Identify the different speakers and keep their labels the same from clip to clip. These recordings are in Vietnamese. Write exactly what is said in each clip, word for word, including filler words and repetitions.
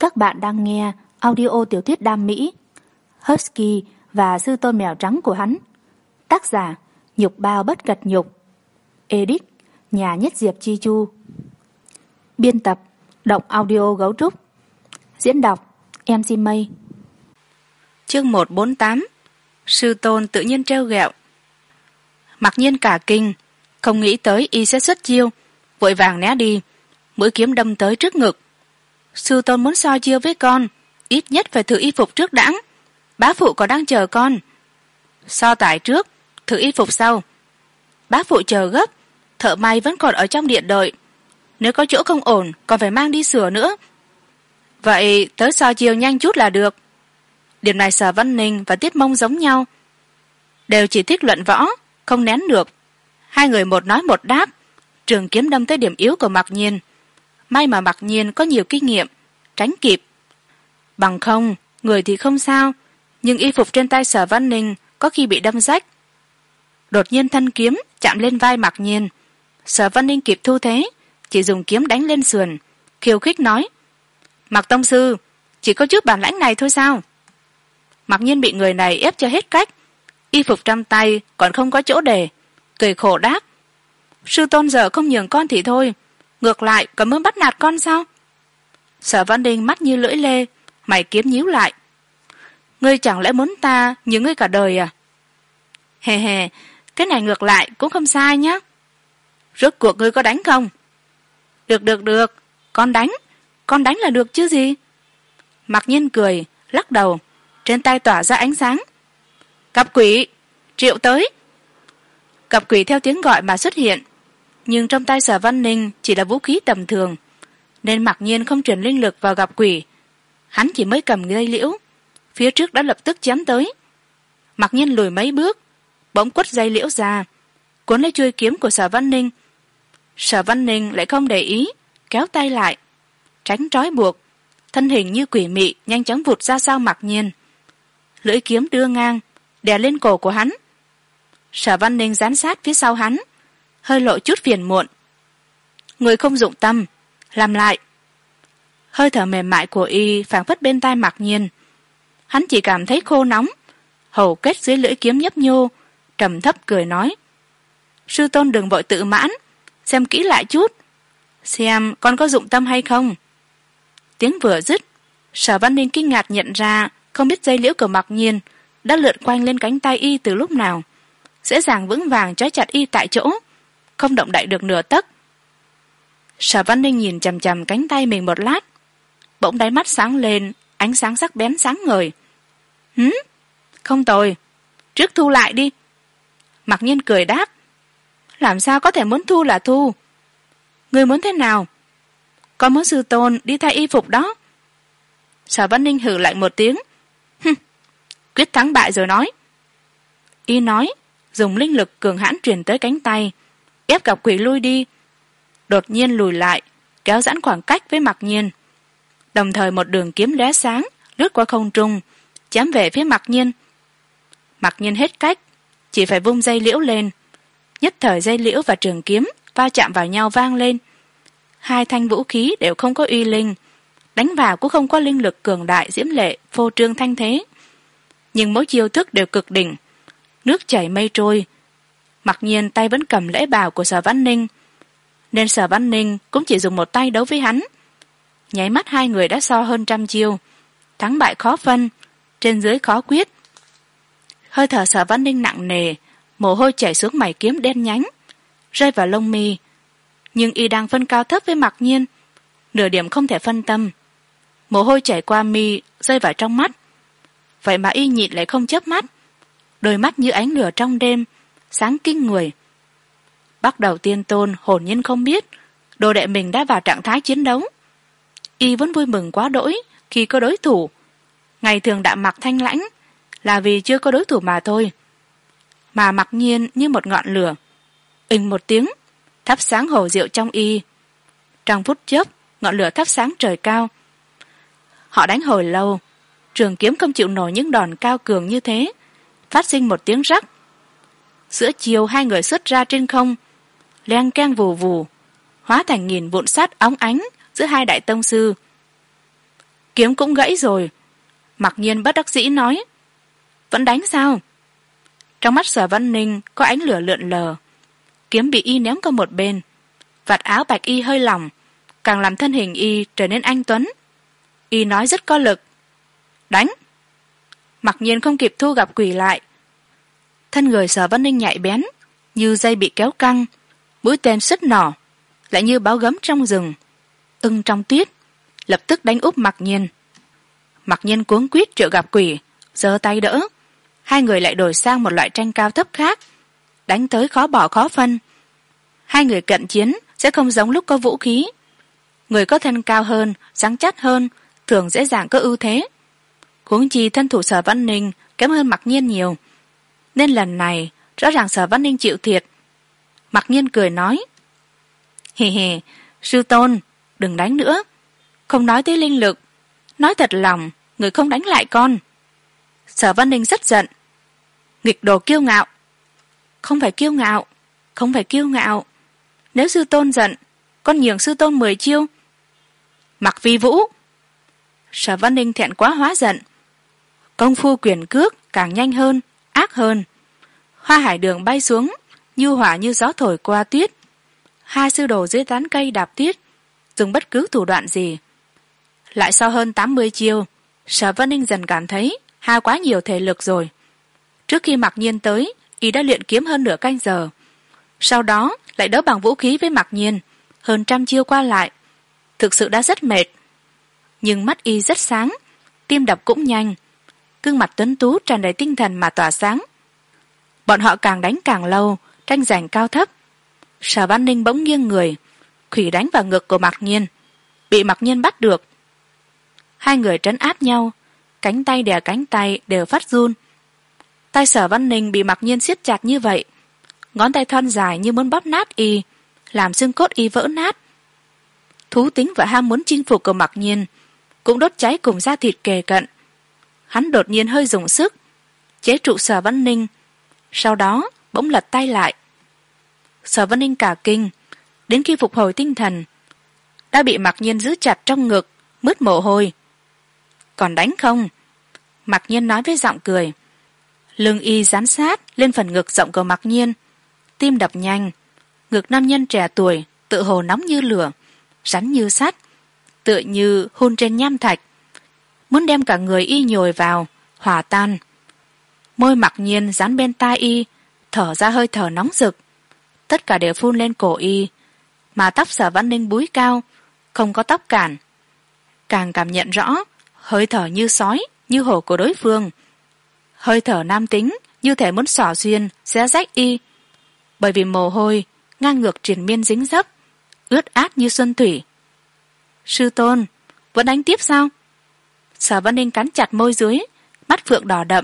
Speaker 1: Các bạn đang nghe audio tiểu thuyết đam mỹ Husky và sư tôn mèo trắng của hắn. Tác giả Nhục Bao Bất Cật Nhục. Edit Nhà Nhất Diệp Chi Chu. Biên tập Động Audio Gấu Trúc. Diễn đọc em xê Mây. Chương một trăm bốn mươi tám. Sư tôn tự nhiên trêu ghẹo. Mặc nhiên cả kinh, không nghĩ tới y sẽ xuất chiêu, vội vàng né đi, mũi kiếm đâm tới trước ngực. Sư tôn muốn so chiêu với con, ít nhất phải thử y phục trước đãng. Bá phụ còn đang chờ con. So tải trước, thử y phục sau. Bá phụ chờ gấp, thợ may vẫn còn ở trong điện đợi. Nếu có chỗ không ổn, còn phải mang đi sửa nữa. Vậy tới so chiêu nhanh chút là được. Điểm này Sở Văn Ninh và Tiết Mông giống nhau, đều chỉ thích luận võ, không nén được. Hai người một nói một đáp, trường kiếm đâm tới điểm yếu của Mặc Nhiên. May mà Mặc Nhiên có nhiều kinh nghiệm, tránh kịp. Bằng không, người thì không sao, nhưng y phục trên tay Sở Văn Ninh có khi bị đâm rách. Đột nhiên thân kiếm chạm lên vai Mặc Nhiên. Sở Văn Ninh kịp thu thế, chỉ dùng kiếm đánh lên sườn, khiêu khích nói: Mặc tông sư, chỉ có chút bản lãnh này thôi sao? Mặc Nhiên bị người này ép cho hết cách, y phục trong tay còn không có chỗ để, cười khổ đáp: Sư tôn giờ không nhường con thì thôi, ngược lại còn muốn bắt nạt con sao? Sở Văn Ninh mắt như lưỡi lê, mày kiếm nhíu lại: Ngươi chẳng lẽ muốn ta nhường ngươi cả đời à? Hề hề, cái này ngược lại cũng không sai nhá. Rốt cuộc ngươi có đánh không? Được được được, con đánh, con đánh là được chứ gì. Mặc Nhiên cười, lắc đầu, trên tay tỏa ra ánh sáng. Cặp quỷ, triệu tới. Cặp quỷ theo tiếng gọi mà xuất hiện, nhưng trong tay Sở Văn Ninh chỉ là vũ khí tầm thường, nên Mặc Nhiên không truyền linh lực vào gặp quỷ. Hắn chỉ mới cầm dây liễu, phía trước đã lập tức chém tới. Mặc Nhiên lùi mấy bước, bỗng quất dây liễu ra, cuốn lấy chuôi kiếm của Sở Văn Ninh. Sở Văn Ninh lại không để ý, kéo tay lại, tránh trói buộc, thân hình như quỷ mị nhanh chóng vụt ra sau Mặc Nhiên. Lưỡi kiếm đưa ngang, đè lên cổ của hắn. Sở Văn Ninh dán sát phía sau hắn, hơi lộ chút phiền muộn. Người không dụng tâm, làm lại. Hơi thở mềm mại của y phảng phất bên tai Mặc Nhiên. Hắn chỉ cảm thấy khô nóng, hầu kết dưới lưỡi kiếm nhấp nhô, trầm thấp cười nói: Sư tôn đừng vội tự mãn, xem kỹ lại chút, xem con có dụng tâm hay không. Tiếng vừa dứt, Sở Văn Ninh kinh ngạc nhận ra không biết dây liễu của Mặc Nhiên đã lượn quanh lên cánh tay y từ lúc nào, dễ dàng vững vàng trói chặt y tại chỗ, không động đậy được nửa tấc. Sở Văn Ninh nhìn chằm chằm cánh tay mình một lát, bỗng đáy mắt sáng lên ánh sáng sắc bén sáng ngời. Hứ, không tồi, trước thu lại đi. Mặc Nhiên cười đáp: Làm sao có thể muốn thu là thu? Ngươi muốn thế nào? Con muốn sư tôn đi thay y phục đó. Sở Văn Ninh hử lạnh một tiếng: Hừm, quyết thắng bại rồi nói. Y nói, dùng linh lực cường hãn truyền tới cánh tay, ép gặp quỷ lui đi. Đột nhiên lùi lại, kéo giãn khoảng cách với Mặc Nhiên. Đồng thời một đường kiếm lóe sáng lướt qua không trung, chém về phía Mặc Nhiên. Mặc Nhiên hết cách, chỉ phải vung dây liễu lên. Nhất thời dây liễu và trường kiếm va chạm vào nhau vang lên. Hai thanh vũ khí đều không có uy linh, đánh vào cũng không có linh lực cường đại diễm lệ phô trương thanh thế, nhưng mỗi chiêu thức đều cực đỉnh, nước chảy mây trôi. Mặc Nhiên tay vẫn cầm lễ bào của Sở Văn Ninh, nên Sở Văn Ninh cũng chỉ dùng một tay đấu với hắn. Nháy mắt hai người đã so hơn trăm chiêu, thắng bại khó phân, trên dưới khó quyết. Hơi thở Sở Văn Ninh nặng nề, mồ hôi chảy xuống mày kiếm đen nhánh, rơi vào lông mi, nhưng y đang phân cao thấp với Mặc Nhiên, nửa điểm không thể phân tâm. Mồ hôi chảy qua mi rơi vào trong mắt, vậy mà y nhịn lại không chớp mắt, đôi mắt như ánh lửa trong đêm, sáng kinh người. Bắt đầu Tiên Tôn hồn nhiên không biết đồ đệ mình đã vào trạng thái chiến đấu. Y vẫn vui mừng quá đỗi khi có đối thủ. Ngày thường đạm mặc thanh lãnh là vì chưa có đối thủ mà thôi. Mà Mặc Nhiên như một ngọn lửa, ình một tiếng thắp sáng hồ diệu trong y. Trong phút chốc, ngọn lửa thắp sáng trời cao. Họ đánh hồi lâu, trường kiếm không chịu nổi những đòn cao cường như thế, phát sinh một tiếng rắc. Giữa chiều hai người xuất ra trên không, leng keng vù vù, hóa thành nghìn vụn sắt óng ánh giữa hai đại tông sư. kiếm cũng gãy rồi. Mặc nhiên bất đắc dĩ nói. Vẫn đánh sao? Trong mắt Sở Văn Ninh có ánh lửa lượn lờ. Kiếm bị y ném qua một bên. Vạt áo bạch y hơi lỏng, càng làm thân hình y trở nên anh tuấn. Y nói rất có lực. Đánh! Mặc nhiên không kịp thu gặp quỷ lại. Thân người Sở Văn Ninh nhạy bén, như dây bị kéo căng, mũi tên sứt nỏ, lại như báo gấm trong rừng, ưng trong tuyết, lập tức đánh úp Mặc nhiên. Mặc nhiên cuống quýt triệu gặp quỷ, giơ tay đỡ. Hai người lại đổi sang một loại tranh cao thấp khác, đánh tới khó bỏ khó phân. Hai người cận chiến sẽ không giống lúc có vũ khí. Người có thân cao hơn, rắn chắc hơn, thường dễ dàng có ưu thế. Huống chi thân thủ Sở Văn Ninh kém hơn Mặc nhiên nhiều, nên lần này rõ ràng Sở Văn Ninh chịu thiệt. Mặc nhiên cười nói. Hề hề, sư tôn, đừng đánh nữa. Không nói tới linh lực, nói thật lòng, người không đánh lại con. Sở Văn Ninh rất giận. Nghịch đồ kiêu ngạo. Không phải kiêu ngạo, không phải kiêu ngạo. Nếu sư tôn giận, con nhường sư tôn mười chiêu. Mặc Vi Vũ. Sở Văn Ninh thẹn quá hóa giận. Công phu quyền cước càng nhanh hơn, ác hơn. Hoa hải đường bay xuống, như hỏa như gió thổi qua tuyết. Hai sư đồ dưới tán cây đạp tuyết, dùng bất cứ thủ đoạn gì. Lại sau hơn tám mươi chiêu, Sở Văn Ninh dần cảm thấy hao quá nhiều thể lực rồi. Trước khi Mặc nhiên tới, y đã luyện kiếm hơn nửa canh giờ. Sau đó lại đấu bằng vũ khí với Mặc nhiên, hơn trăm chiêu qua lại. Thực sự đã rất mệt. Nhưng mắt y rất sáng, tim đập cũng nhanh, gương mặt tuấn tú tràn đầy tinh thần mà tỏa sáng. Bọn họ càng đánh càng lâu, tranh giành cao thấp. Sở Văn Ninh bỗng nghiêng người, khủy đánh vào ngực của Mặc nhiên, bị Mặc nhiên bắt được. Hai người trấn áp nhau, cánh tay đè cánh tay đều phát run. Tay Sở Văn Ninh bị Mặc nhiên siết chặt như vậy, ngón tay thon dài như muốn bóp nát y, làm xương cốt y vỡ nát. Thú tính và ham muốn chinh phục của Mặc nhiên cũng đốt cháy cùng da thịt kề cận. Hắn đột nhiên hơi dùng sức chế trụ Sở Văn Ninh, sau đó bỗng lật tay lại. Sở Văn Ninh cả kinh, đến khi phục hồi tinh thần đã bị Mặc nhiên giữ chặt trong ngực, mướt mồ hôi. Còn đánh không? Mặc nhiên nói với giọng cười. Lưng y dán sát lên phần ngực rộng của Mặc nhiên, tim đập nhanh. Ngực nam nhân trẻ tuổi tự hồ nóng như lửa, rắn như sắt, tựa như hôn trên nham thạch, muốn đem cả người y nhồi vào, hòa tan. Môi Mặc nhiên dán bên tai y, thở ra hơi thở nóng rực, tất cả đều phun lên cổ y, mà tóc Sở Văn Ninh búi cao, không có tóc cản. Càng cảm nhận rõ hơi thở như sói, như hổ của đối phương. Hơi thở nam tính như thể muốn xỏ xuyên, xé rách y, bởi vì mồ hôi ngang ngược triền miên dính dấp, ướt át như xuân thủy. Sư tôn, vẫn đánh tiếp sao? Sở Văn Ninh cắn chặt môi dưới, mắt phượng đỏ đậm.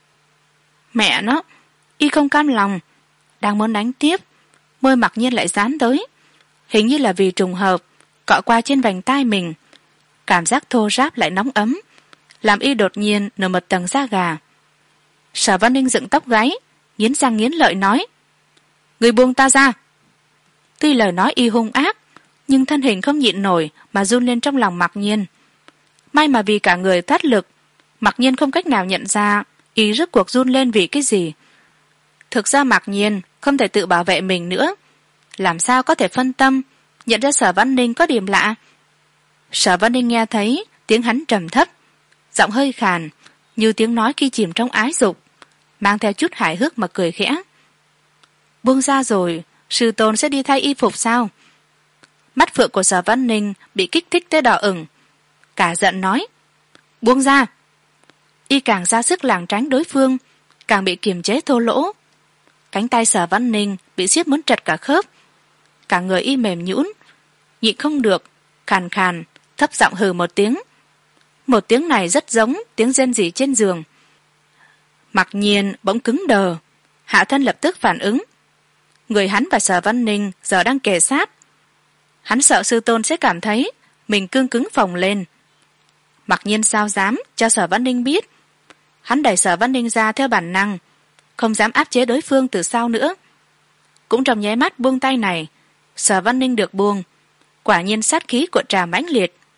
Speaker 1: Mẹ nó, y không cam lòng, đang muốn đánh tiếp, môi Mặc nhiên lại dán tới, hình như là vì trùng hợp, cọ qua trên vành tai mình. Cảm giác thô ráp lại nóng ấm, làm y đột nhiên nở một tầng da gà. Sở Văn Ninh dựng tóc gáy, nghiến răng nghiến lợi nói. Người buông ta ra. Tuy lời nói y hung ác, nhưng thân hình không nhịn nổi mà run lên trong lòng Mặc nhiên. May mà vì cả người thoát lực, Mặc nhiên không cách nào nhận ra y rốt cuộc run lên vì cái gì. Thực ra Mặc nhiên không thể tự bảo vệ mình nữa, làm sao có thể phân tâm nhận ra Sở Văn Ninh có điểm lạ. Sở Văn Ninh nghe thấy tiếng hắn trầm thấp, giọng hơi khàn, như tiếng nói khi chìm trong ái dục, mang theo chút hài hước mà cười khẽ. Buông ra rồi, sư tôn sẽ đi thay y phục sao? Mắt phượng của Sở Văn Ninh bị kích thích tới đỏ ửng, cả giận nói. Buông ra. Y càng ra sức lảng tránh đối phương, càng bị kiềm chế thô lỗ. Cánh tay Sở Văn Ninh bị siết muốn trật cả khớp, cả người y mềm nhũn, nhịn không được, khàn khàn thấp giọng hừ một tiếng. Một tiếng này rất giống tiếng rên rỉ trên giường. Mặc nhiên bỗng cứng đờ, hạ thân lập tức phản ứng. Người hắn và Sở Văn Ninh giờ đang kề sát. Hắn sợ sư tôn sẽ cảm thấy mình cương cứng phồng lên. Mặc nhiên sao dám cho Sở Văn Ninh biết. Hắn đẩy Sở Văn Ninh ra theo bản năng, không dám áp chế đối phương từ sau nữa. Cũng trong nháy mắt buông tay này, Sở Văn Ninh được buông, quả nhiên sát khí cuộn trào mãnh liệt,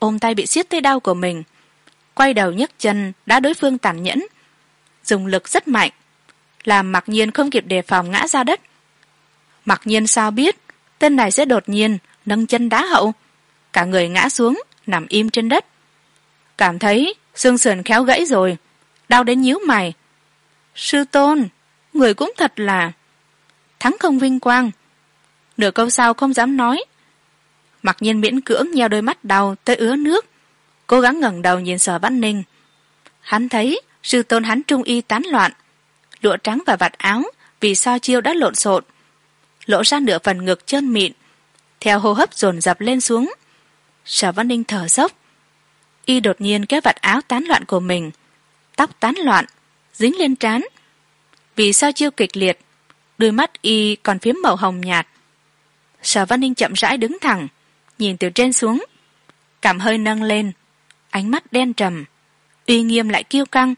Speaker 1: ôm tay bị siết tới đau của mình, quay đầu nhấc chân đá đối phương tàn nhẫn, dùng lực rất mạnh, làm Mặc Nhiên không kịp đề phòng ngã ra đất. Mặc Nhiên sao biết tên này sẽ đột nhiên nâng chân đá hậu, cả người ngã xuống nằm im trên đất, cảm thấy xương sườn khéo gãy rồi, đau đến nhíu mày. Sư tôn, người cũng thật là thắng không vinh quang. Nửa câu sau không dám nói. Mặc Nhiên miễn cưỡng nheo đôi mắt đau tới ứa nước, cố gắng ngẩng đầu nhìn Sở Văn Ninh. Hắn thấy sư tôn hắn trung y tán loạn, lụa trắng và vạt áo vì sao chiêu đã lộn xộn, lộ ra nửa phần ngực trơn mịn, theo hô hấp dồn dập lên xuống. Sở Văn Ninh thở dốc. Y đột nhiên kéo vạt áo tán loạn của mình, tóc tán loạn dính lên trán. Vì sao chiêu kịch liệt, đôi mắt Y còn phiếm màu hồng nhạt. Sở Văn Ninh chậm rãi đứng thẳng, nhìn từ trên xuống, cằm hơi nâng lên, ánh mắt đen trầm, uy nghiêm lại kiêu căng.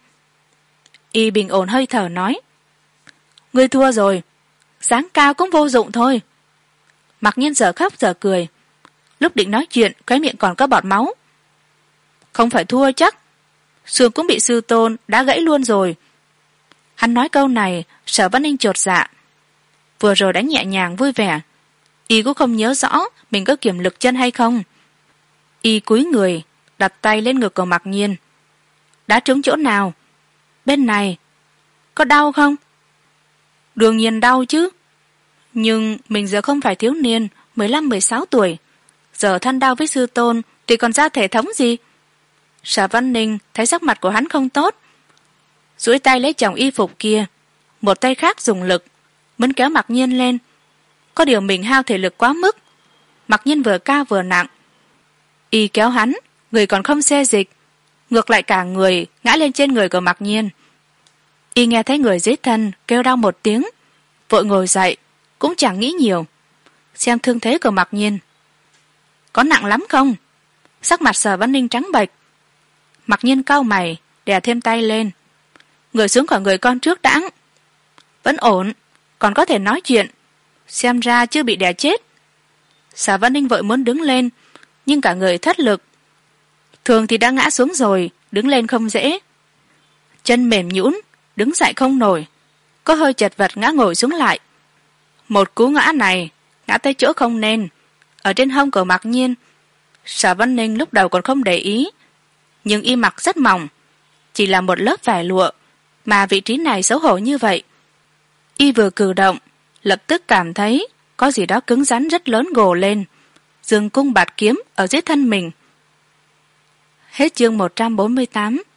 Speaker 1: Y bình ổn hơi thở nói: Ngươi thua rồi, dáng cao cũng vô dụng thôi. Mặc Nhiên giờ khóc giờ cười, lúc định nói chuyện cái miệng còn có bọt máu. Không phải thua chắc, xương cũng bị sư tôn đã gãy luôn rồi. Hắn nói câu này, Sở Văn Ninh chột dạ. Vừa rồi đánh nhẹ nhàng vui vẻ, Y cũng không nhớ rõ mình có kiềm lực chân hay không. Y cúi người đặt tay lên ngực của Mặc Nhiên. Đã trúng chỗ nào? Bên này. Có đau không? Đương nhiên đau chứ, nhưng mình giờ không phải thiếu niên mười lăm mười sáu tuổi, giờ than đau với sư tôn thì còn ra thể thống gì. Sở Văn Ninh thấy sắc mặt của hắn không tốt, duỗi tay lấy chồng y phục kia, một tay khác dùng lực muốn kéo Mặc Nhiên lên. Có điều mình hao thể lực quá mức, Mặc Nhiên vừa cao vừa nặng, Y kéo hắn, người còn không xê dịch, ngược lại cả người ngã lên trên người của Mặc Nhiên. Y nghe thấy người dưới thân kêu đau một tiếng, vội ngồi dậy, cũng chẳng nghĩ nhiều, xem thương thế của Mặc Nhiên. Có nặng lắm không? Sắc mặt Sở Văn Ninh trắng bệch. Mặc Nhiên cau mày, đè thêm tay lên. Người xuống khỏi người con trước đãng. Vẫn ổn, còn có thể nói chuyện, xem ra chưa bị đè chết. Sở Văn Ninh vội muốn đứng lên, nhưng cả người thất lực. Thường thì đã ngã xuống rồi, đứng lên không dễ. Chân mềm nhũn, đứng dậy không nổi, có hơi chật vật ngã ngồi xuống lại. Một cú ngã này ngã tới chỗ không nên, ở trên hông của Mặc Nhiên. Sở Văn Ninh lúc đầu còn không để ý, nhưng y mặc rất mỏng, chỉ là một lớp vải lụa mà vị trí này xấu hổ như vậy. Y vừa cử động, lập tức cảm thấy có gì đó cứng rắn rất lớn gồ lên, dương cung bạt kiếm ở dưới thân mình. Hết chương một trăm bốn mươi tám.